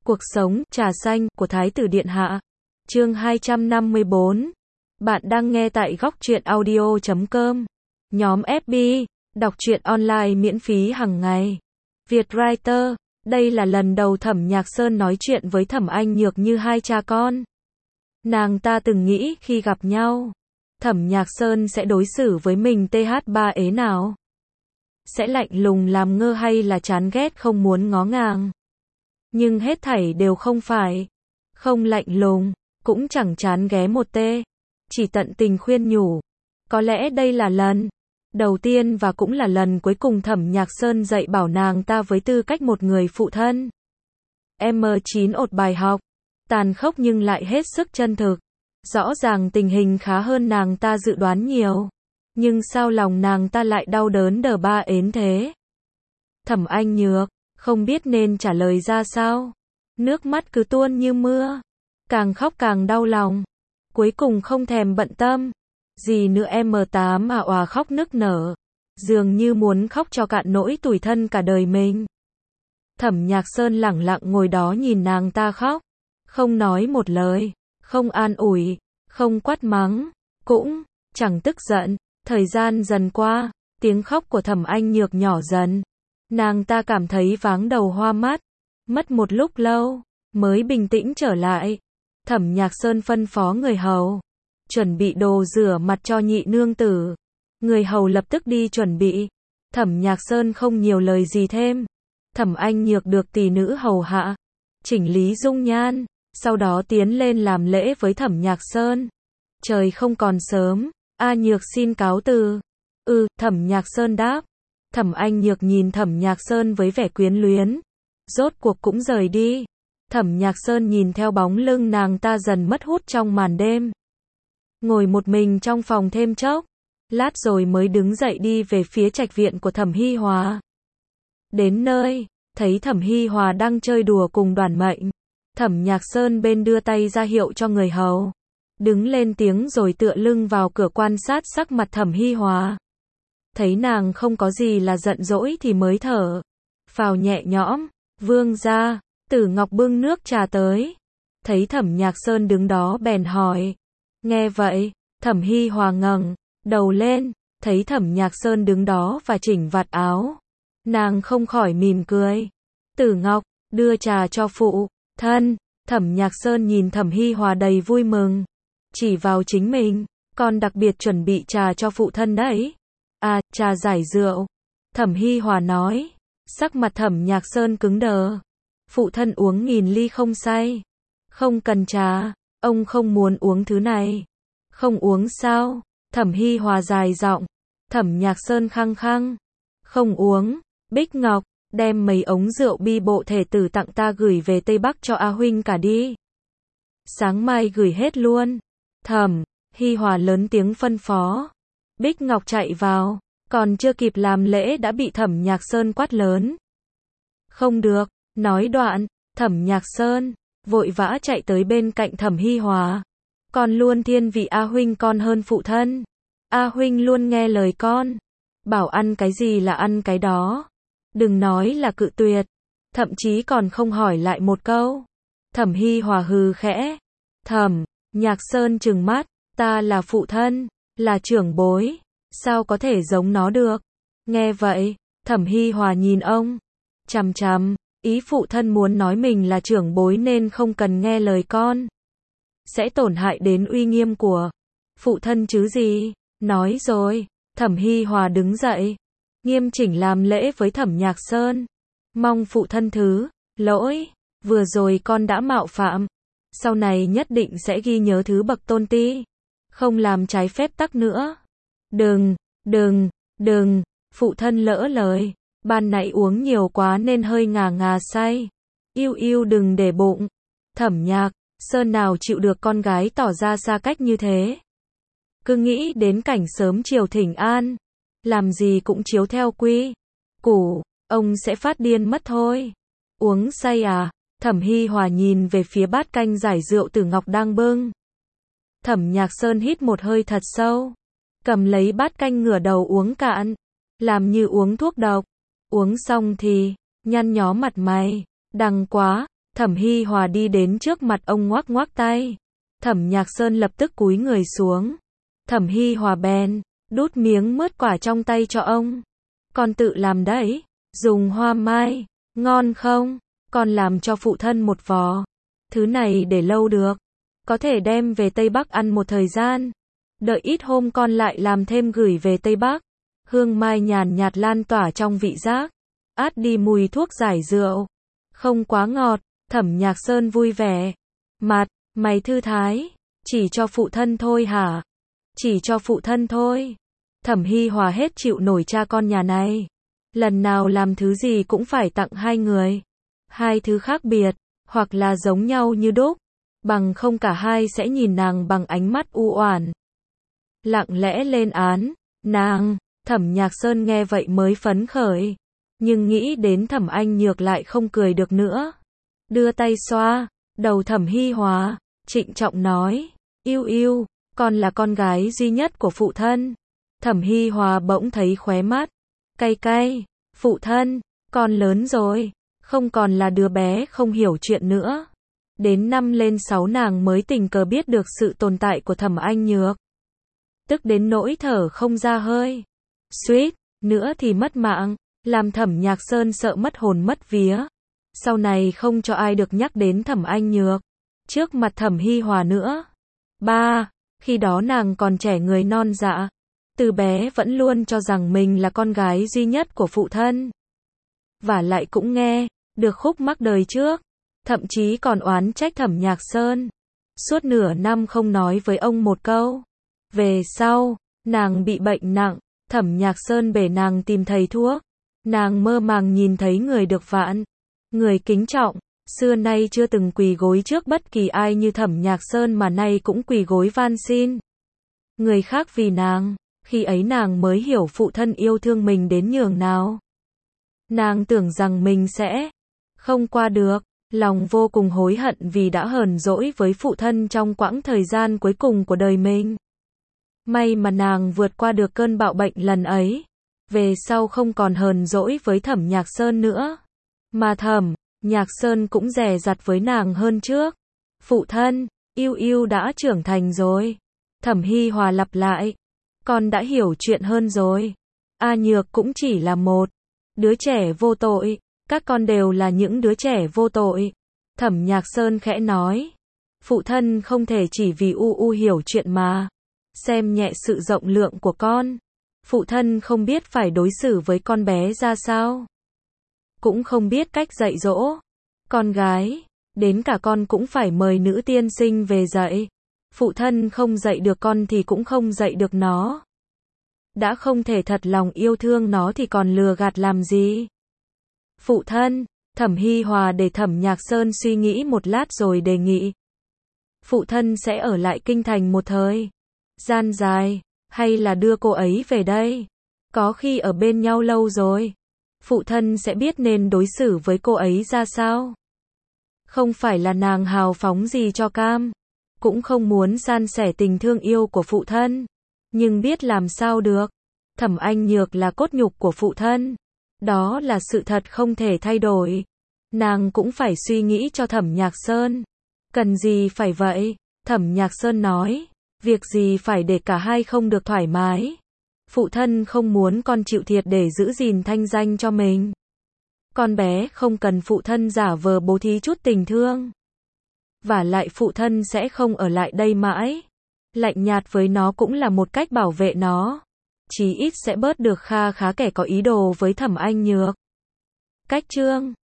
Cuộc sống, trà xanh, của Thái tử Điện Hạ. Chương 254. Bạn đang nghe tại góc truyện audio.com. Nhóm FB, đọc truyện online miễn phí hàng ngày. Vietwriter, đây là lần đầu Thẩm Nhạc Sơn nói chuyện với Thẩm Anh Nhược như hai cha con. Nàng ta từng nghĩ khi gặp nhau, Thẩm Nhạc Sơn sẽ đối xử với mình th3 ế nào? Sẽ lạnh lùng làm ngơ hay là chán ghét không muốn ngó ngàng? Nhưng hết thảy đều không phải. Không lạnh lùng, cũng chẳng chán ghé một tê. Chỉ tận tình khuyên nhủ. Có lẽ đây là lần đầu tiên và cũng là lần cuối cùng Thẩm Nhạc Sơn dạy bảo nàng ta với tư cách một người phụ thân. M9 ột bài học. Tàn khốc nhưng lại hết sức chân thực. Rõ ràng tình hình khá hơn nàng ta dự đoán nhiều. Nhưng sao lòng nàng ta lại đau đớn đờ ba ến thế? Thẩm Anh Nhược không biết nên trả lời ra sao. Nước mắt cứ tuôn như mưa. Càng khóc càng đau lòng. Cuối cùng không thèm bận tâm. Gì nữa M8 à òa khóc nức nở. Dường như muốn khóc cho cạn nỗi tủi thân cả đời mình. Thẩm Nhạc Sơn lẳng lặng ngồi đó nhìn nàng ta khóc. Không nói một lời. Không an ủi. Không quát mắng. Cũng chẳng tức giận. Thời gian dần qua. Tiếng khóc của Thẩm Anh Nhược nhỏ dần. Nàng ta cảm thấy váng đầu hoa mắt. Mất một lúc lâu, mới bình tĩnh trở lại. Thẩm Nhạc Sơn phân phó người hầu. Chuẩn bị đồ rửa mặt cho nhị nương tử. Người hầu lập tức đi chuẩn bị. Thẩm Nhạc Sơn không nhiều lời gì thêm. Thẩm Anh Nhược được tỷ nữ hầu hạ. Chỉnh lý dung nhan. Sau đó tiến lên làm lễ với Thẩm Nhạc Sơn. Trời không còn sớm. A Nhược xin cáo từ. Thẩm Nhạc Sơn đáp. Thẩm Anh Nhược nhìn Thẩm Nhạc Sơn với vẻ quyến luyến. Rốt cuộc cũng rời đi. Thẩm Nhạc Sơn nhìn theo bóng lưng nàng ta dần mất hút trong màn đêm. Ngồi một mình trong phòng thêm chốc. Lát rồi mới đứng dậy đi về phía trạch viện của Thẩm Hi Hòa. Đến nơi, thấy Thẩm Hi Hòa đang chơi đùa cùng Đoàn Mệnh. Thẩm Nhạc Sơn bên đưa tay ra hiệu cho người hầu. Đứng lên tiếng rồi tựa lưng vào cửa quan sát sắc mặt Thẩm Hi Hòa. Thấy nàng không có gì là giận dỗi thì mới thở phào nhẹ nhõm. Vương gia, Tử Ngọc bưng nước trà tới. Thấy Thẩm Nhạc Sơn đứng đó bèn hỏi. Nghe vậy, Thẩm Hi Hòa ngẩng đầu lên, thấy Thẩm Nhạc Sơn đứng đó và chỉnh vạt áo. Nàng không khỏi mỉm cười. Tử Ngọc, đưa trà cho phụ thân. Thẩm Nhạc Sơn nhìn Thẩm Hi Hòa đầy vui mừng. Chỉ vào chính mình, con đặc biệt chuẩn bị trà cho phụ thân đấy. À, trà giải rượu. Thẩm Hi Hòa nói. Sắc mặt Thẩm Nhạc Sơn cứng đờ. Phụ thân uống nghìn ly không say. Không cần trà. Ông không muốn uống thứ này. Không uống sao? Thẩm Hi Hòa dài giọng. Thẩm Nhạc Sơn khăng khăng. Không uống. Bích Ngọc, đem mấy ống rượu bi bộ thể tử tặng ta gửi về Tây Bắc cho A huynh cả đi. Sáng mai gửi hết luôn. Thẩm Hi Hòa lớn tiếng phân phó. Bích Ngọc chạy vào. Còn chưa kịp làm lễ đã bị Thẩm Nhạc Sơn quát lớn. Không được, nói đoạn, Thẩm Nhạc Sơn vội vã chạy tới bên cạnh Thẩm Hi Hòa. Con luôn thiên vị A huynh con hơn phụ thân. A huynh luôn nghe lời con. Bảo ăn cái gì là ăn cái đó. Đừng nói là cự tuyệt. Thậm chí còn không hỏi lại một câu. Thẩm Hi Hòa hừ khẽ. Thẩm Nhạc Sơn trừng mắt. Ta là phụ thân, là trưởng bối. Sao có thể giống nó được? Nghe vậy, Thẩm Hi Hòa nhìn ông. Chằm chằm, ý phụ thân muốn nói mình là trưởng bối nên không cần nghe lời con. Sẽ tổn hại đến uy nghiêm của phụ thân chứ gì? Nói rồi, Thẩm Hi Hòa đứng dậy. Nghiêm chỉnh làm lễ với Thẩm Nhạc Sơn. Mong phụ thân thứ lỗi, vừa rồi con đã mạo phạm. Sau này nhất định sẽ ghi nhớ thứ bậc tôn ti. Không làm trái phép tắc nữa. Đừng, phụ thân lỡ lời. Ban nãy uống nhiều quá nên hơi ngà ngà say. Yêu đừng để bụng. Thẩm Nhạc Sơn nào chịu được con gái tỏ ra xa cách như thế. Cứ nghĩ đến cảnh sớm chiều thỉnh an. Làm gì cũng chiếu theo quy củ, ông sẽ phát điên mất thôi. Uống say à? Thẩm Hi Hòa nhìn về phía bát canh giải rượu Tử Ngọc đang bưng. Thẩm Nhạc Sơn hít một hơi thật sâu. Cầm lấy bát canh ngửa đầu uống cạn. Làm như uống thuốc độc. Uống xong thì nhăn nhó mặt mày. Đằng quá. Thẩm Hi Hòa đi đến trước mặt ông ngoắc ngoắc tay. Thẩm Nhạc Sơn lập tức cúi người xuống. Thẩm Hi Hòa bèn đút miếng mứt quả trong tay cho ông. Con tự làm đấy, dùng hoa mai, ngon không? Con làm cho phụ thân một vò. Thứ này để lâu được, có thể đem về Tây Bắc ăn một thời gian. Đợi ít hôm con lại làm thêm gửi về Tây Bắc. Hương mai nhàn nhạt lan tỏa trong vị giác, át đi mùi thuốc giải rượu. Không quá ngọt, Thẩm Nhạc Sơn vui vẻ. Mặt, mày thư thái, chỉ cho phụ thân thôi hả? Chỉ cho phụ thân thôi. Thẩm Hi Hòa hết chịu nổi cha con nhà này. Lần nào làm thứ gì cũng phải tặng hai người. Hai thứ khác biệt, hoặc là giống nhau như đúc, bằng không cả hai sẽ nhìn nàng bằng ánh mắt u oản. Lặng lẽ lên án, nàng, Thẩm Nhạc Sơn nghe vậy mới phấn khởi. Nhưng nghĩ đến Thẩm Anh Nhược lại không cười được nữa. Đưa tay xoa đầu Thẩm Hi Hòa, trịnh trọng nói, yêu yêu, con là con gái duy nhất của phụ thân. Thẩm Hi Hòa bỗng thấy khóe mắt cay cay, phụ thân, con lớn rồi, không còn là đứa bé không hiểu chuyện nữa. Đến năm lên 6 nàng mới tình cờ biết được sự tồn tại của Thẩm Anh Nhược. Tức đến nỗi thở không ra hơi. Suýt nữa thì mất mạng, làm Thẩm Nhạc Sơn sợ mất hồn mất vía. Sau này không cho ai được nhắc đến Thẩm Anh Nhược trước mặt Thẩm Hi Hòa nữa. Ba, khi đó nàng còn trẻ người non dạ, từ bé vẫn luôn cho rằng mình là con gái duy nhất của phụ thân. Và lại cũng nghe được khúc mắc đời trước, thậm chí còn oán trách Thẩm Nhạc Sơn. Suốt nửa năm không nói với ông một câu. Về sau, nàng bị bệnh nặng, Thẩm Nhạc Sơn bể nàng tìm thầy thuốc. Nàng mơ màng nhìn thấy người được vạn người kính trọng, xưa nay chưa từng quỳ gối trước bất kỳ ai như Thẩm Nhạc Sơn mà nay cũng quỳ gối van xin người khác vì nàng. Khi ấy nàng mới hiểu phụ thân yêu thương mình đến nhường nào. Nàng tưởng rằng mình sẽ không qua được, lòng vô cùng hối hận vì đã hờn dỗi với phụ thân trong quãng thời gian cuối cùng của đời mình. May mà nàng vượt qua được cơn bạo bệnh lần ấy, về sau không còn hờn dỗi với Thẩm Nhạc Sơn nữa, mà Thẩm Nhạc Sơn cũng dè dặt với nàng hơn trước. Phụ thân, yêu yêu đã trưởng thành rồi. Thẩm Hi Hòa lặp lại, con đã hiểu chuyện hơn rồi. A Nhược cũng chỉ là một đứa trẻ vô tội, các con đều là những đứa trẻ vô tội. Thẩm Nhạc Sơn khẽ nói, phụ thân không thể chỉ vì u hiểu chuyện mà xem nhẹ sự rộng lượng của con. Phụ thân không biết phải đối xử với con bé ra sao, cũng không biết cách dạy dỗ con gái, đến cả con cũng phải mời nữ tiên sinh về dạy. Phụ thân không dạy được con thì cũng không dạy được nó. Đã không thể thật lòng yêu thương nó thì còn lừa gạt làm gì? Phụ thân, Thẩm Hi Hòa để Thẩm Nhạc Sơn suy nghĩ một lát rồi đề nghị. Phụ thân sẽ ở lại kinh thành một thời gian dài, hay là đưa cô ấy về đây? Có khi ở bên nhau lâu rồi, phụ thân sẽ biết nên đối xử với cô ấy ra sao. Không phải là nàng hào phóng gì cho cam, cũng không muốn san sẻ tình thương yêu của phụ thân, nhưng biết làm sao được. Thẩm Anh Nhược là cốt nhục của phụ thân, đó là sự thật không thể thay đổi. Nàng cũng phải suy nghĩ cho Thẩm Nhạc Sơn. Cần gì phải vậy? Thẩm Nhạc Sơn nói, việc gì phải để cả hai không được thoải mái. Phụ thân không muốn con chịu thiệt để giữ gìn thanh danh cho mình. Con bé không cần phụ thân giả vờ bố thí chút tình thương. Và lại phụ thân sẽ không ở lại đây mãi. Lạnh nhạt với nó cũng là một cách bảo vệ nó. Chí ít sẽ bớt được kha khá kẻ có ý đồ với Thẩm Anh Nhược. Cách chương